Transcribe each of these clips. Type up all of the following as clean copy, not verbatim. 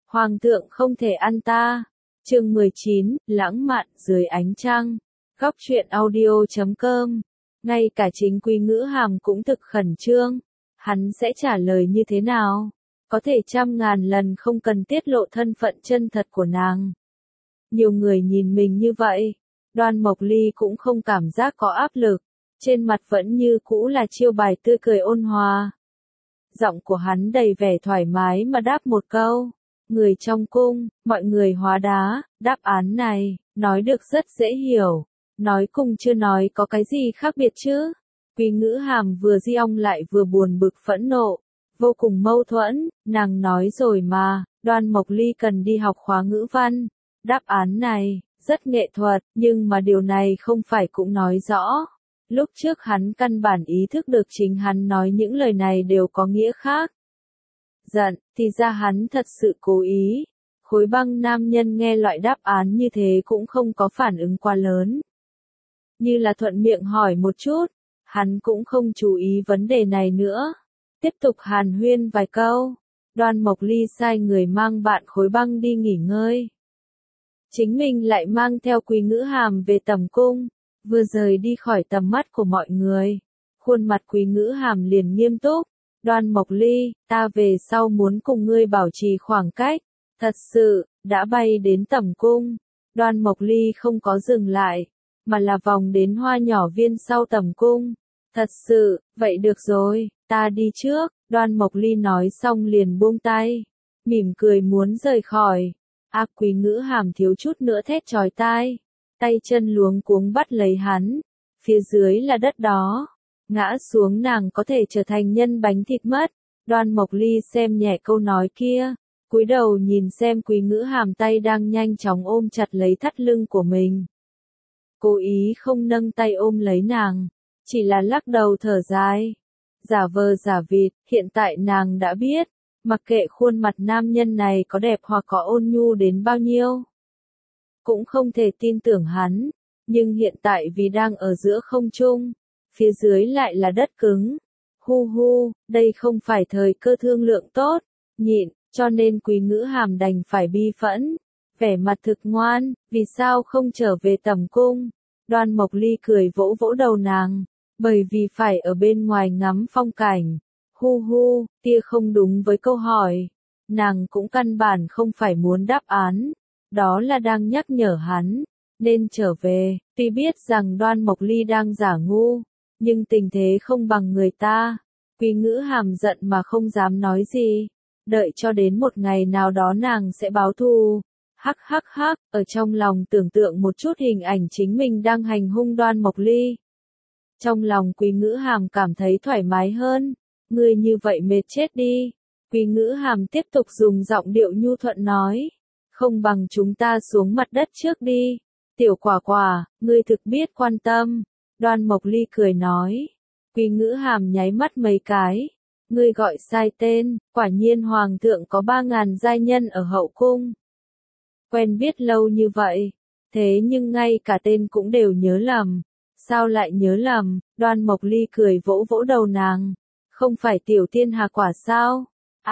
Hoàng thượng không thể ăn ta. Chương 19, lãng mạn dưới ánh trăng. Góc truyện audio.com. Ngay cả chính Quý Ngữ Hàm cũng thực khẩn trương. Hắn sẽ trả lời như thế nào? Có thể trăm ngàn lần không cần tiết lộ thân phận chân thật của nàng. Nhiều người nhìn mình như vậy. Đoan Mộc Ly cũng không cảm giác có áp lực. Trên mặt vẫn như cũ là chiêu bài tươi cười ôn hòa. Giọng của hắn đầy vẻ thoải mái mà đáp một câu. Người trong cung, mọi người hóa đá, đáp án này, nói được rất dễ hiểu. Nói cùng chưa nói có cái gì khác biệt chứ. Quý Ngữ Hàm vừa di ong lại vừa buồn bực phẫn nộ. Vô cùng mâu thuẫn, nàng nói rồi mà, Đoan Mộc Ly cần đi học khóa ngữ văn. Đáp án này, rất nghệ thuật, nhưng mà điều này không phải cũng nói rõ. Lúc trước hắn căn bản ý thức được chính hắn nói những lời này đều có nghĩa khác. Giận, thì ra hắn thật sự cố ý. Khối Băng nam nhân nghe loại đáp án như thế cũng không có phản ứng quá lớn. Như là thuận miệng hỏi một chút, hắn cũng không chú ý vấn đề này nữa. Tiếp tục hàn huyên vài câu, Đoan Mộc Ly sai người mang bạn Khối Băng đi nghỉ ngơi. Chính mình lại mang theo Quý Ngữ Hàm về tầm cung, vừa rời đi khỏi tầm mắt của mọi người. Khuôn mặt Quý Ngữ Hàm liền nghiêm túc. Đoan Mộc Ly, ta về sau muốn cùng ngươi bảo trì khoảng cách. Thật sự, đã bay đến tầm cung. Đoan Mộc Ly không có dừng lại, mà là vòng đến hoa nhỏ viên sau tầm cung. Thật sự, vậy được rồi, ta đi trước. Đoan Mộc Ly nói xong liền buông tay, mỉm cười muốn rời khỏi. Quý Ngữ Hàm thiếu chút nữa thét chói tai. Tay chân luống cuống bắt lấy hắn. Phía dưới là đất đó. Ngã xuống nàng có thể trở thành nhân bánh thịt mất. Đoan Mộc Ly xem nhẹ câu nói kia. Cúi đầu nhìn xem Quý Ngữ Hàm tay đang nhanh chóng ôm chặt lấy thắt lưng của mình. Cố ý không nâng tay ôm lấy nàng. Chỉ là lắc đầu thở dài. Giả vờ giả vịt, hiện tại nàng đã biết. Mặc kệ khuôn mặt nam nhân này có đẹp hoặc có ôn nhu đến bao nhiêu. Cũng không thể tin tưởng hắn. Nhưng hiện tại vì đang ở giữa không trung. Phía dưới lại là đất cứng. Hu hu, đây không phải thời cơ thương lượng tốt. Nhịn, cho nên Quý Ngữ Hàm đành phải bi phẫn. Vẻ mặt thực ngoan, vì sao không trở về tầm cung. Đoan Mộc Ly cười vỗ vỗ đầu nàng. Bởi vì phải ở bên ngoài ngắm phong cảnh. Hu hu, tia không đúng với câu hỏi. Nàng cũng căn bản không phải muốn đáp án. Đó là đang nhắc nhở hắn. Nên trở về, tuy biết rằng Đoan Mộc Ly đang giả ngu. Nhưng tình thế không bằng người ta. Quý Ngữ Hàm giận mà không dám nói gì. Đợi cho đến một ngày nào đó nàng sẽ báo thù. Hắc hắc hắc, ở trong lòng tưởng tượng một chút hình ảnh chính mình đang hành hung Đoan Mộc Ly. Trong lòng Quý Ngữ Hàm cảm thấy thoải mái hơn. Ngươi như vậy mệt chết đi. Quý Ngữ Hàm tiếp tục dùng giọng điệu nhu thuận nói. Không bằng chúng ta xuống mặt đất trước đi. Tiểu Quả Quả, ngươi thực biết quan tâm. Đoan Mộc Ly cười nói. Quý Ngữ Hàm nháy mắt mấy cái. Ngươi gọi sai tên, quả nhiên Hoàng thượng có 3.000 giai nhân ở hậu cung. Quen biết lâu như vậy. Thế nhưng ngay cả tên cũng đều nhớ lầm. Sao lại nhớ lầm? Đoan Mộc Ly cười vỗ vỗ đầu nàng. Không phải Tiểu Thiên Hà Quả sao?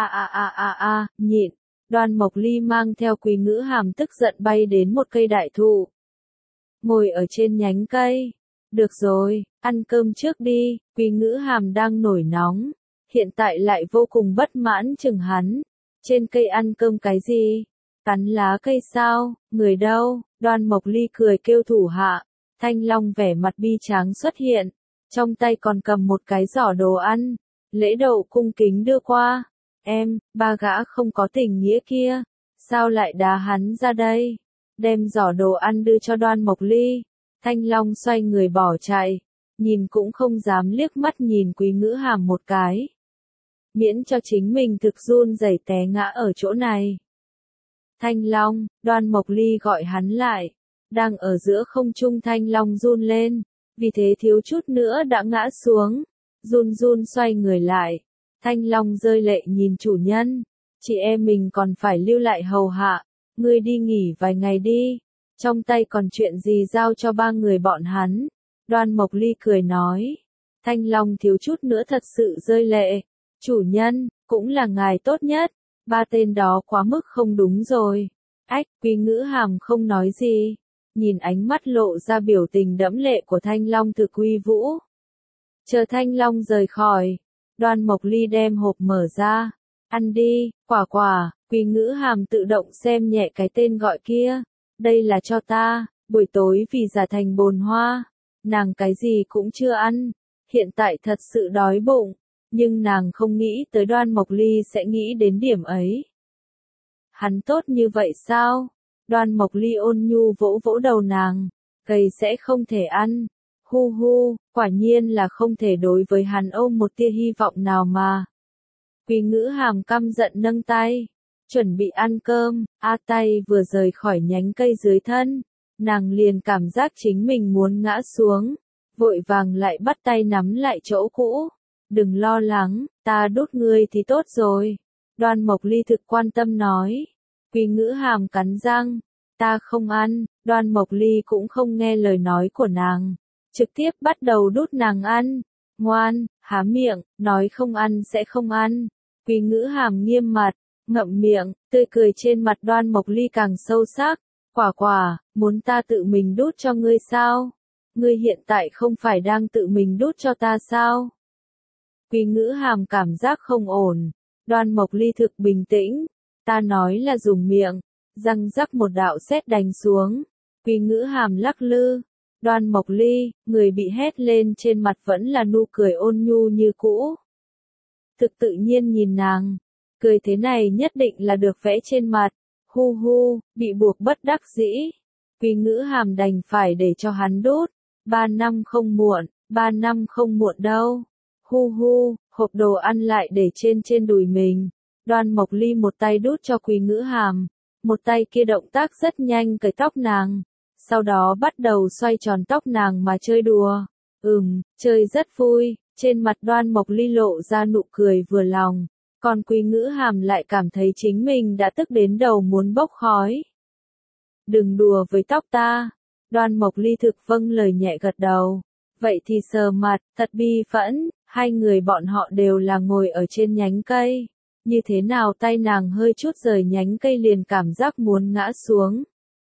Nhịn. Đoan Mộc Ly mang theo Quý Ngữ Hàm tức giận bay đến một cây đại thụ. Ngồi ở trên nhánh cây. Được rồi, ăn cơm trước đi. Quý Ngữ Hàm đang nổi nóng. Hiện tại lại vô cùng bất mãn chừng hắn. Trên cây ăn cơm cái gì? Cắn lá cây sao? Người đâu? Đoan Mộc Ly cười kêu thủ hạ. Thanh Long vẻ mặt bi tráng xuất hiện. Trong tay còn cầm một cái giỏ đồ ăn. Lễ độ cung kính đưa qua. Em, ba gã không có tình nghĩa kia. Sao lại đá hắn ra đây? Đem giỏ đồ ăn đưa cho Đoan Mộc Ly. Thanh Long xoay người bỏ chạy. Nhìn cũng không dám liếc mắt nhìn Quý Ngữ Hàm một cái. Miễn cho chính mình thực run rẩy té ngã ở chỗ này. Thanh Long, Đoan Mộc Ly gọi hắn lại. Đang ở giữa không trung Thanh Long run lên. Vì thế thiếu chút nữa đã ngã xuống. Run run xoay người lại. Thanh Long rơi lệ nhìn chủ nhân. Chị em mình còn phải lưu lại hầu hạ. Ngươi đi nghỉ vài ngày đi. Trong tay còn chuyện gì giao cho 3 người bọn hắn. Đoan Mộc Ly cười nói. Thanh Long thiếu chút nữa thật sự rơi lệ. Chủ nhân, cũng là ngài tốt nhất. Ba tên đó quá mức không đúng rồi. Ách, Quý Ngữ Hàm không nói gì. Nhìn ánh mắt lộ ra biểu tình đẫm lệ của Thanh Long Thực Uy Vũ. Chờ Thanh Long rời khỏi, Đoan Mộc Ly đem hộp mở ra. Ăn đi, quả quả. Quý Ngữ Hàm tự động xem nhẹ cái tên gọi kia. Đây là cho ta, buổi tối vì giả thành bồn hoa. Nàng cái gì cũng chưa ăn, hiện tại thật sự đói bụng, nhưng nàng không nghĩ tới Đoan Mộc Ly sẽ nghĩ đến điểm ấy. Hắn tốt như vậy sao? Đoan Mộc Ly ôn nhu vỗ vỗ đầu nàng, gầy sẽ không thể ăn. Hu hu, quả nhiên là không thể đối với hắn ôm một tia hy vọng nào mà. Quý Ngữ Hàm căm giận nâng tay, chuẩn bị ăn cơm, tay vừa rời khỏi nhánh cây dưới thân, nàng liền cảm giác chính mình muốn ngã xuống, vội vàng lại bắt tay nắm lại chỗ cũ. Đừng lo lắng, ta đút ngươi thì tốt rồi. Đoan Mộc Ly thực quan tâm nói. Quý Ngữ Hàm cắn răng, ta không ăn. Đoan Mộc Ly cũng không nghe lời nói của nàng, trực tiếp bắt đầu đút nàng ăn. Ngoan, há miệng, nói không ăn sẽ không ăn. Quý Ngữ Hàm nghiêm mặt, ngậm miệng, tươi cười trên mặt Đoan Mộc Ly càng sâu sắc. Quả quả, muốn ta tự mình đút cho ngươi sao? Ngươi hiện tại không phải đang tự mình đút cho ta sao? Quý Ngữ Hàm cảm giác không ổn. Đoan Mộc Ly thực bình tĩnh. Ta nói là dùng miệng. Răng rắc một đạo sét đánh xuống. Quý Ngữ Hàm lắc lư. Đoan Mộc Ly, người bị hét lên trên mặt vẫn là nụ cười ôn nhu như cũ. Thực tự nhiên nhìn nàng. Cười thế này nhất định là được vẽ trên mặt. Hu hu, bị buộc bất đắc dĩ. Quý Ngữ Hàm đành phải để cho hắn đút. 3 năm không muộn, 3 năm không muộn đâu. Hu hu, hộp đồ ăn lại để trên đùi mình. Đoan Mộc Ly một tay đút cho Quý Ngữ Hàm, một tay kia động tác rất nhanh cởi tóc nàng, sau đó bắt đầu xoay tròn tóc nàng mà chơi đùa. Chơi rất vui. Trên mặt Đoan Mộc Ly lộ ra nụ cười vừa lòng, còn Quý Ngữ Hàm lại cảm thấy chính mình đã tức đến đầu muốn bốc khói. Đừng đùa với tóc ta. Đoan Mộc Ly thực vâng lời nhẹ gật đầu. Vậy thì sờ mặt, thật bi phẫn. Hai người bọn họ đều là ngồi ở trên nhánh cây. Như thế nào tay nàng hơi chút rời nhánh cây liền cảm giác muốn ngã xuống.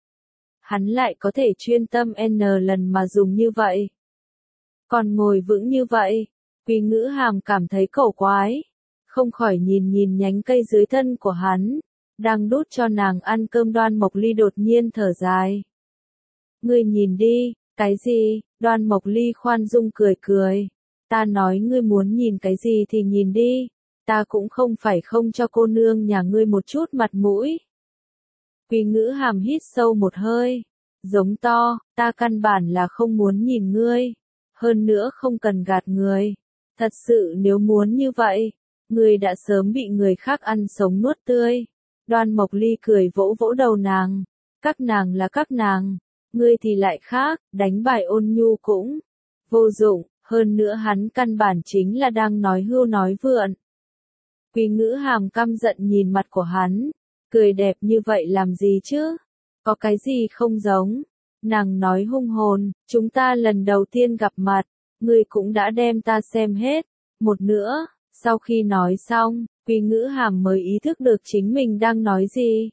Hắn lại có thể chuyên tâm n lần mà dùng như vậy. Còn ngồi vững như vậy. Quý Ngữ Hàm cảm thấy cổ quái. Không khỏi nhìn nhánh cây dưới thân của hắn. Đang đút cho nàng ăn cơm. Đoan Mộc Ly đột nhiên thở dài. Ngươi nhìn đi, cái gì? Đoan Mộc Ly khoan dung cười. Ta nói ngươi muốn nhìn cái gì thì nhìn đi, ta cũng không phải không cho cô nương nhà ngươi một chút mặt mũi. Quý Ngữ Hàm hít sâu một hơi, giống to, ta căn bản là không muốn nhìn ngươi, hơn nữa không cần gạt người. Thật sự nếu muốn như vậy, ngươi đã sớm bị người khác ăn sống nuốt tươi. Đoan Mộc Ly cười vỗ vỗ đầu nàng, các nàng là các nàng, ngươi thì lại khác, đánh bài ôn nhu cũng vô dụng. Hơn nữa hắn căn bản chính là đang nói hưu nói vượn. Quý Ngữ Hàm căm giận nhìn mặt của hắn. Cười đẹp như vậy làm gì chứ? Có cái gì không giống? Nàng nói hung hồn, chúng ta lần đầu tiên gặp mặt, ngươi cũng đã đem ta xem hết. Một nữa, sau khi nói xong, Quý Ngữ Hàm mới ý thức được chính mình đang nói gì.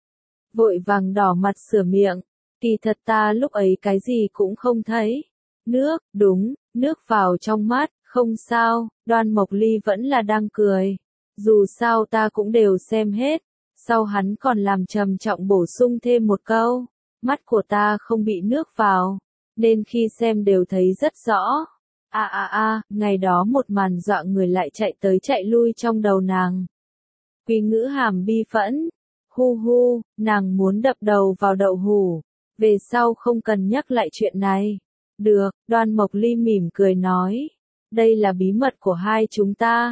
Vội vàng đỏ mặt sửa miệng. Kỳ thật ta lúc ấy cái gì cũng không thấy. Nước, đúng, nước vào trong mắt, không sao. Đoan Mộc Ly vẫn là đang cười. Dù sao ta cũng đều xem hết. Sau hắn còn làm trầm trọng bổ sung thêm một câu. Mắt của ta không bị nước vào, nên khi xem đều thấy rất rõ. Ngày đó một màn dọa người lại chạy tới chạy lui trong đầu nàng. Quý Ngữ Hàm bi phẫn. Hu hu, nàng muốn đập đầu vào đậu hũ. Về sau không cần nhắc lại chuyện này. Được, Đoan Mộc Ly mỉm cười nói. Đây là bí mật của hai chúng ta.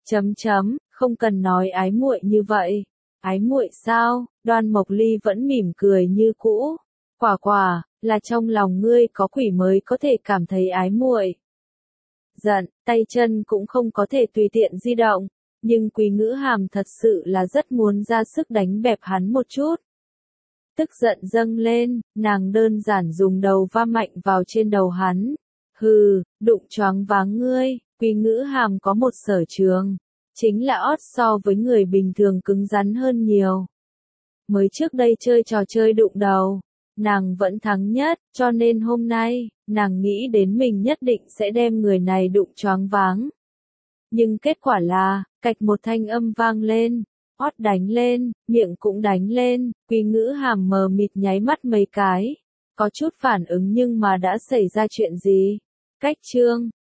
Không cần nói ái muội như vậy. Ái muội sao? Đoan Mộc Ly vẫn mỉm cười như cũ. Quả quả, là trong lòng ngươi có quỷ mới có thể cảm thấy ái muội. Giận, tay chân cũng không có thể tùy tiện di động. Nhưng Quý Ngữ Hàm thật sự là rất muốn ra sức đánh bẹp hắn một chút. Tức giận dâng lên, nàng đơn giản dùng đầu va mạnh vào trên đầu hắn. Hừ, đụng choáng váng ngươi. Quý Ngữ Hàm có một sở trường, Chính là ót so với người bình thường cứng rắn hơn nhiều. Mới trước đây chơi trò chơi đụng đầu, nàng vẫn thắng nhất, cho nên hôm nay, nàng nghĩ đến mình nhất định sẽ đem người này đụng choáng váng. Nhưng kết quả là, cạch một thanh âm vang lên, ót đánh lên, miệng cũng đánh lên, Quý Ngữ Hàm mờ mịt nháy mắt mấy cái, có chút phản ứng nhưng mà đã xảy ra chuyện gì? Cách chương